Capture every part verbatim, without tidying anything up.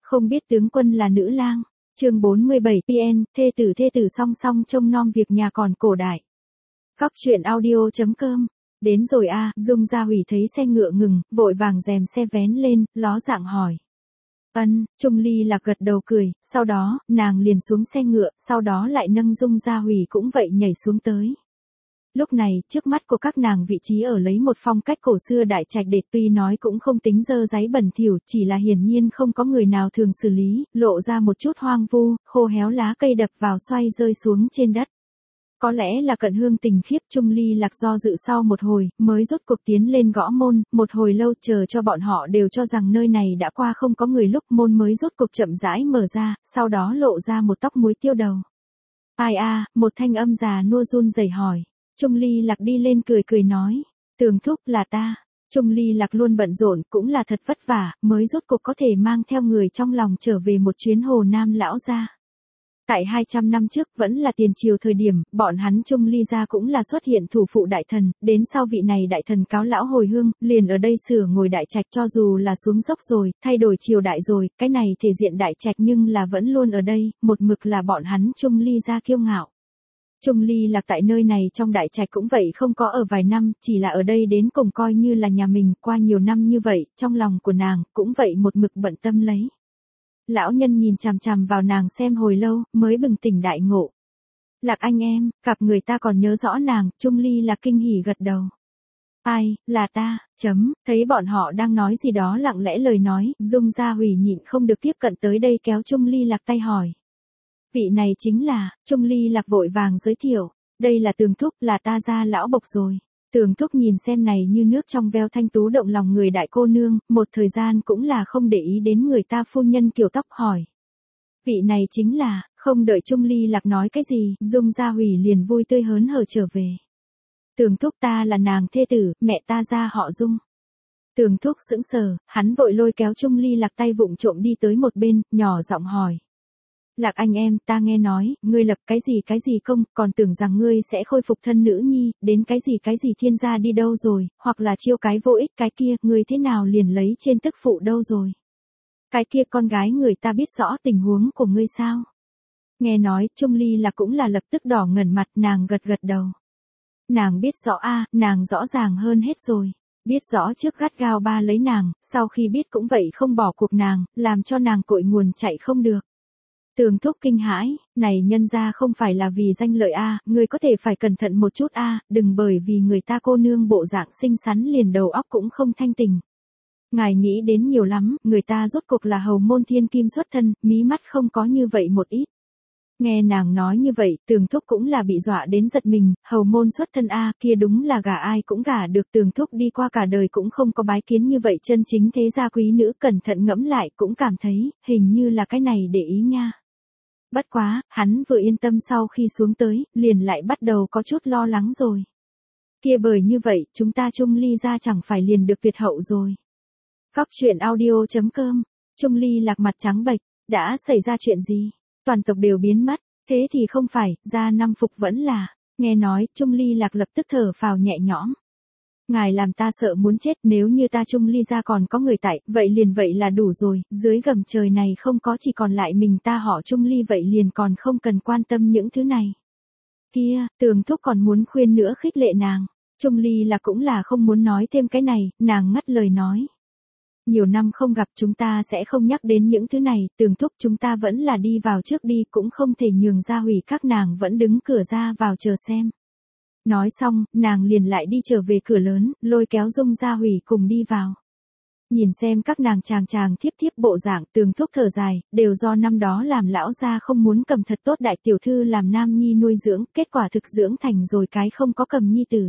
Không biết tướng quân là nữ lang. Chương bốn mươi bảy pê en, thê tử thê tử song song trông nom việc nhà còn cổ đại. Góc truyện audio.com. Đến rồi a, Dung Gia Hủy thấy xe ngựa ngừng, vội vàng rèm xe vén lên, ló dạng hỏi. Ân, Trung Ly Lạc gật đầu cười, sau đó, nàng liền xuống xe ngựa, sau đó lại nâng Dung Gia Hủy cũng vậy nhảy xuống tới. Lúc này, trước mắt của các nàng vị trí ở lấy một phong cách cổ xưa đại trạch để tuy nói cũng không tính dơ dáy bẩn thỉu, chỉ là hiển nhiên không có người nào thường xử lý, lộ ra một chút hoang vu, khô héo lá cây đập vào xoay rơi xuống trên đất. Có lẽ là cận hương tình khiếp, Trung Ly Lạc do dự sau một hồi, mới rốt cuộc tiến lên gõ môn, một hồi lâu chờ cho bọn họ đều cho rằng nơi này đã qua không có người lúc môn mới rốt cuộc chậm rãi mở ra, sau đó lộ ra một tóc muối tiêu đầu. Ai a, một thanh âm già nua run rẩy hỏi. Trung Ly Lạc đi lên cười cười nói, Tường thúc là ta. Trung Ly Lạc luôn bận rộn, cũng là thật vất vả, mới rốt cuộc có thể mang theo người trong lòng trở về một chuyến Hồ Nam lão gia. Tại hai trăm năm trước vẫn là tiền triều thời điểm, bọn hắn Trung Ly gia cũng là xuất hiện thủ phụ đại thần, đến sau vị này đại thần cáo lão hồi hương, liền ở đây sửa ngồi đại trạch, cho dù là xuống dốc rồi, thay đổi triều đại rồi, cái này thể diện đại trạch nhưng là vẫn luôn ở đây, một mực là bọn hắn Trung Ly gia kiêu ngạo. Trung Ly Lạc tại nơi này trong đại trạch cũng vậy không có ở vài năm, chỉ là ở đây đến cùng coi như là nhà mình, qua nhiều năm như vậy, trong lòng của nàng, cũng vậy một mực bận tâm lấy. Lão nhân nhìn chằm chằm vào nàng xem hồi lâu, mới bừng tỉnh đại ngộ. Lạc anh em, gặp người ta còn nhớ rõ nàng, Trung Ly Lạc kinh hỉ gật đầu. Ai, là ta, chấm, thấy bọn họ đang nói gì đó lặng lẽ lời nói, Dung Gia Hủy nhịn không được tiếp cận tới đây kéo Trung Ly Lạc tay hỏi. Vị này chính là, Trung Ly Lạc vội vàng giới thiệu, đây là Tường thúc, là ta gia lão bộc rồi. Tường thúc nhìn xem này như nước trong veo thanh tú động lòng người đại cô nương, một thời gian cũng là không để ý đến người ta phu nhân kiểu tóc hỏi. Vị này chính là, không đợi Trung Ly Lạc nói cái gì, Dung Gia Hủy liền vui tươi hớn hở trở về. Tường thúc ta là nàng thê tử, mẹ ta gia họ Dung. Tường thúc sững sờ, hắn vội lôi kéo Trung Ly Lạc tay vụng trộm đi tới một bên, nhỏ giọng hỏi. Lạc anh em, ta nghe nói, ngươi lập cái gì cái gì công, còn tưởng rằng ngươi sẽ khôi phục thân nữ nhi, đến cái gì cái gì thiên gia đi đâu rồi, hoặc là chiêu cái vô ích cái kia, ngươi thế nào liền lấy trên tức phụ đâu rồi. Cái kia con gái người ta biết rõ tình huống của ngươi sao. Nghe nói, Trung Ly là cũng là lập tức đỏ ngẩn mặt, nàng gật gật đầu. Nàng biết rõ a, nàng rõ ràng hơn hết rồi. Biết rõ trước gắt gao ba lấy nàng, sau khi biết cũng vậy không bỏ cuộc nàng, làm cho nàng cội nguồn chạy không được. Tường thúc kinh hãi, này nhân ra không phải là vì danh lợi a, người có thể phải cẩn thận một chút a, đừng bởi vì người ta cô nương bộ dạng xinh xắn liền đầu óc cũng không thanh tình. Ngài nghĩ đến nhiều lắm, người ta rốt cuộc là hầu môn thiên kim xuất thân, mí mắt không có như vậy một ít. Nghe nàng nói như vậy, Tường thúc cũng là bị dọa đến giật mình, hầu môn xuất thân a, kia đúng là gả ai cũng gả được. Tường thúc đi qua cả đời cũng không có bái kiến như vậy chân chính thế gia quý nữ, cẩn thận ngẫm lại cũng cảm thấy, hình như là cái này để ý nha. Bất quá, hắn vừa yên tâm sau khi xuống tới, liền lại bắt đầu có chút lo lắng rồi. Kia bởi như vậy, chúng ta Trung Ly gia chẳng phải liền được tuyệt hậu rồi. Góc truyện audio.com, Trung Ly Lạc mặt trắng bệch, đã xảy ra chuyện gì? Toàn tộc đều biến mất, thế thì không phải, gia năm phục vẫn là, nghe nói, Trung Ly Lạc lập tức thở phào nhẹ nhõm. Ngài làm ta sợ muốn chết, nếu như ta Trung Ly gia còn có người tại, vậy liền vậy là đủ rồi, dưới gầm trời này không có chỉ còn lại mình ta họ Trung Ly vậy liền còn không cần quan tâm những thứ này. Kia, Tường thúc còn muốn khuyên nữa khích lệ nàng, Trung Ly là cũng là không muốn nói thêm cái này, nàng ngắt lời nói. Nhiều năm không gặp chúng ta sẽ không nhắc đến những thứ này, Tường thúc chúng ta vẫn là đi vào trước đi, cũng không thể nhường Gia Hủy các nàng vẫn đứng cửa ra vào chờ xem. Nói xong, nàng liền lại đi trở về cửa lớn, lôi kéo Dung Gia Hủy cùng đi vào. Nhìn xem các nàng chàng chàng thiếp thiếp bộ dạng, Tường thúc thở dài, đều do năm đó làm lão gia không muốn cầm thật tốt đại tiểu thư làm nam nhi nuôi dưỡng, kết quả thực dưỡng thành rồi cái không có cầm nhi tử.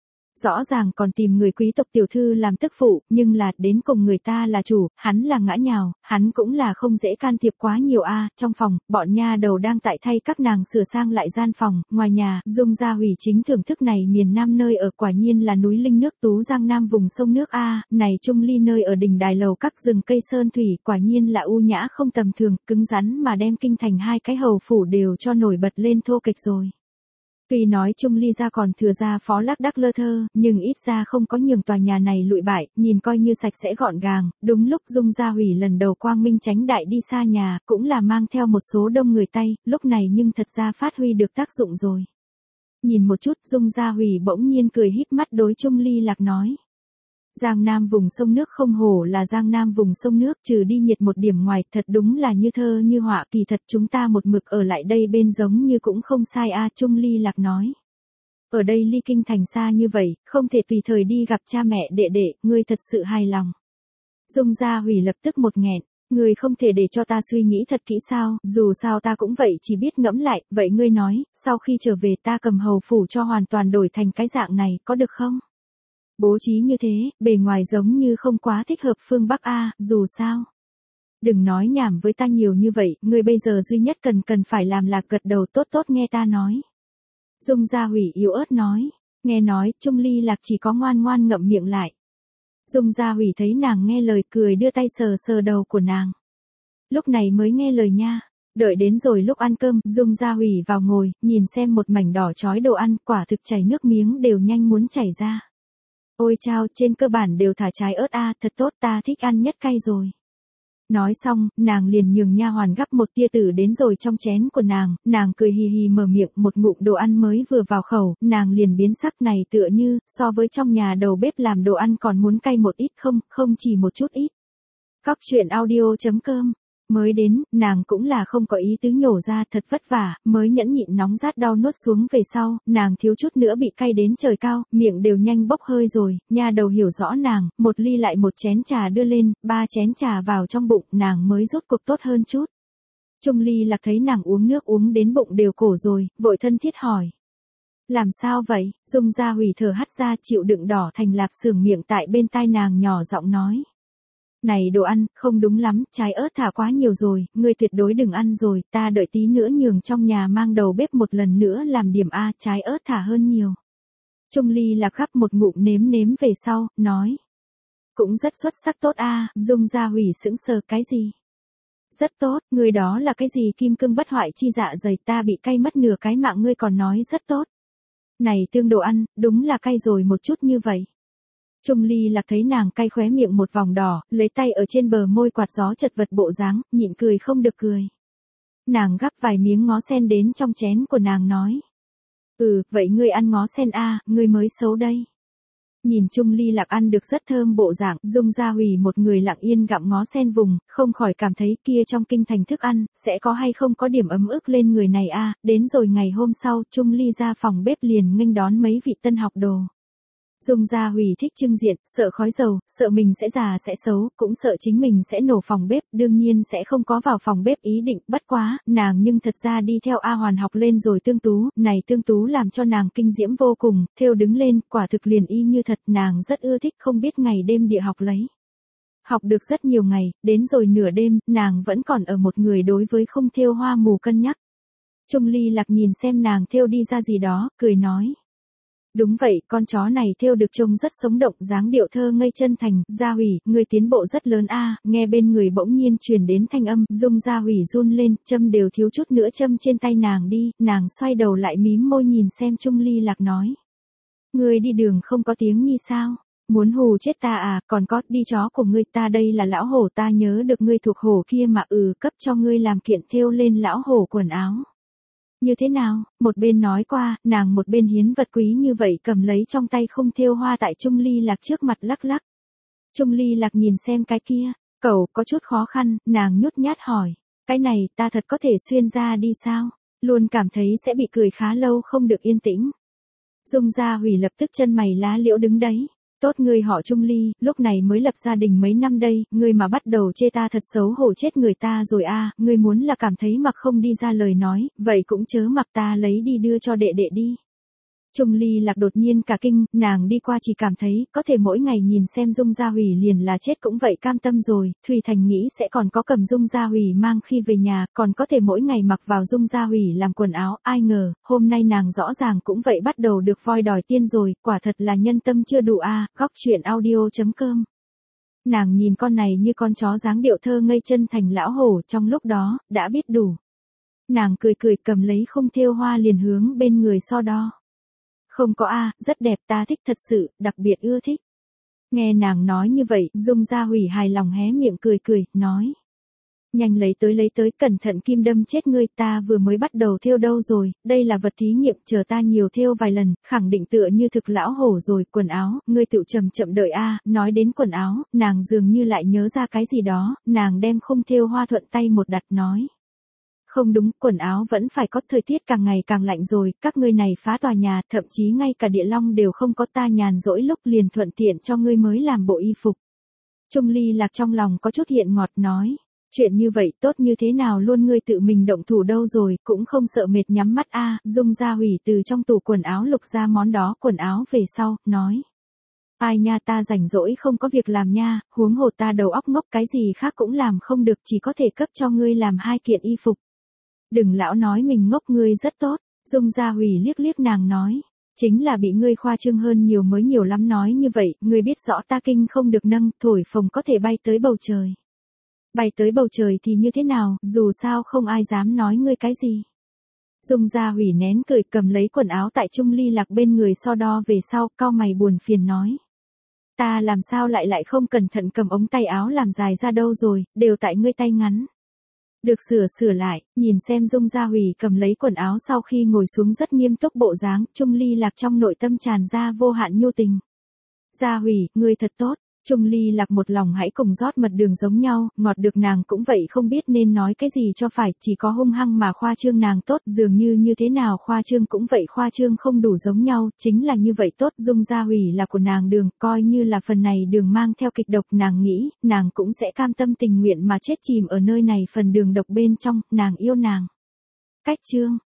Rõ ràng còn tìm người quý tộc tiểu thư làm tức phụ, nhưng là đến cùng người ta là chủ, hắn là ngã nhào, hắn cũng là không dễ can thiệp quá nhiều a. Trong phòng, bọn nha đầu đang tại thay các nàng sửa sang lại gian phòng, ngoài nhà, Dung Gia Hủy chính thưởng thức này miền Nam nơi ở quả nhiên là núi linh nước Tú Giang Nam vùng sông nước a, này Trung Ly nơi ở đỉnh đài lầu các rừng cây sơn thủy, quả nhiên là u nhã không tầm thường, cứng rắn mà đem kinh thành hai cái hầu phủ đều cho nổi bật lên thô kịch rồi. Tuy nói Trung Ly gia còn thừa ra phó lác đác lơ thơ, nhưng ít ra không có nhường tòa nhà này lụi bại, nhìn coi như sạch sẽ gọn gàng. Đúng lúc Dung Gia Hủy lần đầu quang minh chánh đại đi xa nhà, cũng là mang theo một số đông người Tây, lúc này nhưng thật ra phát huy được tác dụng rồi. Nhìn một chút, Dung Gia Hủy bỗng nhiên cười híp mắt đối Trung Ly Lạc nói. Giang Nam vùng sông nước không hổ là Giang Nam vùng sông nước, trừ đi nhiệt một điểm ngoài, thật đúng là như thơ như họa, kỳ thật chúng ta một mực ở lại đây bên giống như cũng không sai a. Trung Ly Lạc nói. Ở đây ly kinh thành xa như vậy, không thể tùy thời đi gặp cha mẹ đệ đệ, ngươi thật sự hài lòng. Dung Gia Hủy lập tức một nghẹn, ngươi không thể để cho ta suy nghĩ thật kỹ sao, dù sao ta cũng vậy chỉ biết ngẫm lại, vậy ngươi nói, sau khi trở về ta cầm hầu phủ cho hoàn toàn đổi thành cái dạng này, có được không? Bố trí như thế, bề ngoài giống như không quá thích hợp phương Bắc A, dù sao. Đừng nói nhảm với ta nhiều như vậy, ngươi bây giờ duy nhất cần cần phải làm là gật đầu tốt tốt nghe ta nói. Dung Gia Hủy yếu ớt nói, nghe nói, Trung Ly Lạc chỉ có ngoan ngoan ngậm miệng lại. Dung Gia Hủy thấy nàng nghe lời cười đưa tay sờ sờ đầu của nàng. Lúc này mới nghe lời nha. Đợi đến rồi lúc ăn cơm, Dung Gia Hủy vào ngồi, nhìn xem một mảnh đỏ chói đồ ăn, quả thực chảy nước miếng đều nhanh muốn chảy ra. Ôi chao, trên cơ bản đều thả trái ớt a, thật tốt, ta thích ăn nhất cay rồi. Nói xong, nàng liền nhường nha hoàn gắp một tia tử đến rồi trong chén của nàng, nàng cười hì hì mở miệng, một ngụm đồ ăn mới vừa vào khẩu, nàng liền biến sắc này tựa như, so với trong nhà đầu bếp làm đồ ăn còn muốn cay một ít không, không chỉ một chút ít. Cóc truyện audio chấm com. Mới đến, nàng cũng là không có ý tứ nhổ ra, thật vất vả, mới nhẫn nhịn nóng rát đau nuốt xuống về sau, nàng thiếu chút nữa bị cay đến trời cao, miệng đều nhanh bốc hơi rồi, nha đầu hiểu rõ nàng, một ly lại một chén trà đưa lên, ba chén trà vào trong bụng, nàng mới rút cuộc tốt hơn chút. Trung Ly Lạc thấy nàng uống nước uống đến bụng đều cổ rồi, vội thân thiết hỏi. Làm sao vậy? Dung Gia Hủy thở hắt ra chịu đựng đỏ thành lạp sưởng miệng tại bên tai nàng nhỏ giọng nói. Này đồ ăn, không đúng lắm, trái ớt thả quá nhiều rồi, ngươi tuyệt đối đừng ăn rồi, ta đợi tí nữa nhường trong nhà mang đầu bếp một lần nữa làm điểm A, trái ớt thả hơn nhiều. Trung Ly Lạc gắp một ngụm nếm nếm về sau, nói. Cũng rất xuất sắc tốt A, Dung Gia Hủy sững sờ cái gì? Rất tốt, ngươi đó là cái gì kim cương bất hoại chi dạ dày, ta bị cay mất nửa cái mạng ngươi còn nói rất tốt. Này tương đồ ăn, đúng là cay rồi một chút như vậy. Trung Ly Lạc thấy nàng cay khóe miệng một vòng đỏ, lấy tay ở trên bờ môi quạt gió chật vật bộ dáng, nhịn cười không được cười. Nàng gắp vài miếng ngó sen đến trong chén của nàng nói. Ừ, vậy ngươi ăn ngó sen a, ngươi mới xấu đây. Nhìn Trung Ly Lạc ăn được rất thơm bộ dạng, Dung Gia Hủy một người lặng yên gặm ngó sen vùng, không khỏi cảm thấy kia trong kinh thành thức ăn, sẽ có hay không có điểm ấm ức lên người này a. Đến rồi ngày hôm sau, Trung Ly ra phòng bếp liền nghênh đón mấy vị tân học đồ. Dung Gia Hủy thích trưng diện, sợ khói dầu, sợ mình sẽ già sẽ xấu, cũng sợ chính mình sẽ nổ phòng bếp, đương nhiên sẽ không có vào phòng bếp ý định, bất quá, nàng nhưng thật ra đi theo A Hoàn học lên rồi tương tú, này tương tú làm cho nàng kinh diễm vô cùng, thêu đứng lên, quả thực liền y như thật, nàng rất ưa thích không biết ngày đêm địa học lấy. Học được rất nhiều ngày, đến rồi nửa đêm, nàng vẫn còn ở một người đối với không thêu hoa mù cân nhắc. Trung Ly Lạc nhìn xem nàng thêu đi ra gì đó, cười nói. Đúng vậy, con chó này thêu được trông rất sống động, dáng điệu thơ ngây chân thành, Gia Hủy, người tiến bộ rất lớn a. Nghe bên người bỗng nhiên truyền đến thanh âm, Dung Gia Hủy run lên, châm đều thiếu chút nữa châm trên tay nàng đi, nàng xoay đầu lại mím môi nhìn xem Trung Ly Lạc nói. Ngươi đi đường không có tiếng nhi sao? Muốn hù chết ta à, còn có, đi chó của ngươi, ta đây là lão hổ, ta nhớ được ngươi thuộc hổ kia mà ừ, cấp cho ngươi làm kiện thêu lên lão hổ quần áo. Như thế nào, một bên nói qua, nàng một bên hiến vật quý như vậy cầm lấy trong tay không thêu hoa tại Trung Ly Lạc trước mặt lắc lắc. Trung Ly Lạc nhìn xem cái kia, cậu có chút khó khăn, nàng nhút nhát hỏi, cái này ta thật có thể xuyên ra đi sao, luôn cảm thấy sẽ bị cười khá lâu không được yên tĩnh. Dung Gia Hủy lập tức chân mày lá liễu đứng đấy. Tốt ngươi họ Trung Ly, lúc này mới lập gia đình mấy năm đây, ngươi mà bắt đầu chê ta thật xấu hổ chết người ta rồi a, ngươi muốn là cảm thấy mặc không đi ra lời nói, vậy cũng chớ mặc ta lấy đi đưa cho đệ đệ đi. Trung Ly Lạc đột nhiên cả kinh, nàng đi qua chỉ cảm thấy, có thể mỗi ngày nhìn xem Dung Gia Hủy liền là chết cũng vậy cam tâm rồi, Thùy Thành nghĩ sẽ còn có cầm Dung Gia Hủy mang khi về nhà, còn có thể mỗi ngày mặc vào Dung Gia Hủy làm quần áo, ai ngờ, hôm nay nàng rõ ràng cũng vậy bắt đầu được voi đòi tiên rồi, quả thật là nhân tâm chưa đủ a. Góc truyện audio chấm com. Nàng nhìn con này như con chó dáng điệu thơ ngây chân thành lão hổ, trong lúc đó, đã biết đủ. Nàng cười cười cầm lấy khung thêu hoa liền hướng bên người so đo. Không có a, rất đẹp, ta thích thật sự, đặc biệt ưa thích. Nghe nàng nói như vậy, Dung Gia Hủy hài lòng hé miệng cười cười, nói. Nhanh lấy tới lấy tới, cẩn thận kim đâm chết ngươi, ta vừa mới bắt đầu thêu đâu rồi, đây là vật thí nghiệm, chờ ta nhiều thêu vài lần, khẳng định tựa như thực lão hổ rồi, quần áo, ngươi tự chậm chậm đợi a. Nói đến quần áo, nàng dường như lại nhớ ra cái gì đó, nàng đem khung thêu hoa thuận tay một đặt nói. Không đúng, quần áo vẫn phải có, thời tiết càng ngày càng lạnh rồi, các ngươi này phá tòa nhà, thậm chí ngay cả địa long đều không có, ta nhàn rỗi lúc liền thuận tiện cho ngươi mới làm bộ y phục. Trung Ly Lạc trong lòng có chút hiện ngọt nói. Chuyện như vậy tốt như thế nào luôn ngươi tự mình động thủ đâu rồi, cũng không sợ mệt nhắm mắt a. Dung Gia Hủy từ trong tủ quần áo lục ra món đó quần áo về sau, nói. Ai nha, ta rảnh rỗi không có việc làm nha, huống hồ ta đầu óc ngốc, cái gì khác cũng làm không được, chỉ có thể cấp cho ngươi làm hai kiện y phục. Đừng lão nói mình ngốc, ngươi rất tốt. Dung Gia Hủy liếc liếc nàng nói. Chính là bị ngươi khoa trương hơn nhiều mới nhiều lắm nói như vậy, ngươi biết rõ ta kinh không được nâng, thổi phồng có thể bay tới bầu trời. Bay tới bầu trời thì như thế nào, dù sao không ai dám nói ngươi cái gì. Dung Gia Hủy nén cười cầm lấy quần áo tại Trung Ly Lạc bên người so đo về sau, cau mày buồn phiền nói. Ta làm sao lại lại không cẩn thận cầm ống tay áo làm dài ra đâu rồi, đều tại ngươi tay ngắn. Được sửa sửa lại, nhìn xem Dung Gia Hủy cầm lấy quần áo sau khi ngồi xuống rất nghiêm túc bộ dáng, Trung Ly Lạc trong nội tâm tràn ra vô hạn nhu tình. Gia Hủy, ngươi thật tốt. Trung Ly Lạc một lòng hãy cùng rót mật đường giống nhau, ngọt được nàng cũng vậy không biết nên nói cái gì cho phải, chỉ có hung hăng mà khoa trương nàng tốt, dường như như thế nào khoa trương cũng vậy khoa trương không đủ giống nhau, chính là như vậy tốt. Dung Gia Hủy là của nàng đường, coi như là phần này đường mang theo kịch độc, nàng nghĩ, nàng cũng sẽ cam tâm tình nguyện mà chết chìm ở nơi này phần đường độc bên trong, nàng yêu nàng. Cách chương